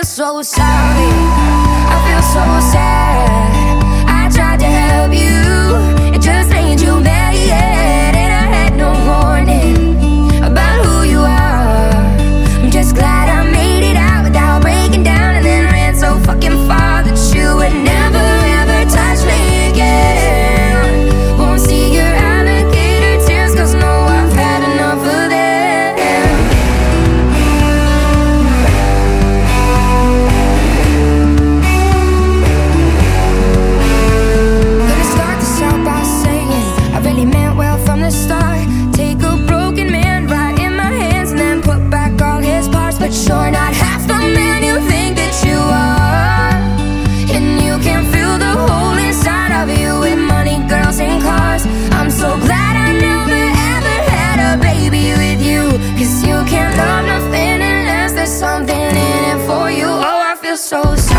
so sorry, I feel so sad. I tried to help you, it just made you mad, and I had no warning about who you are. I'm just glad I made it out without breaking down, and then ran so fucking far that you would never ever touch me again. Won't see your alligator tears, 'cause no, I've had enough of them. You're not half the man you think that you are, and you can fill the hole inside of you with money, girls, and cars. I'm so glad I never ever had a baby with you, 'cause you can't love nothing unless there's something in it for you. Oh, I feel so sorry.